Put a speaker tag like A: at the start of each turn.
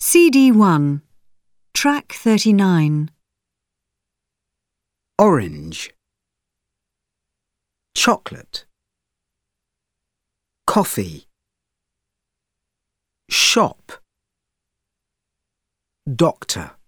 A: CD1, Track 39.
B: Orange, chocolate, coffee, shop, doctor.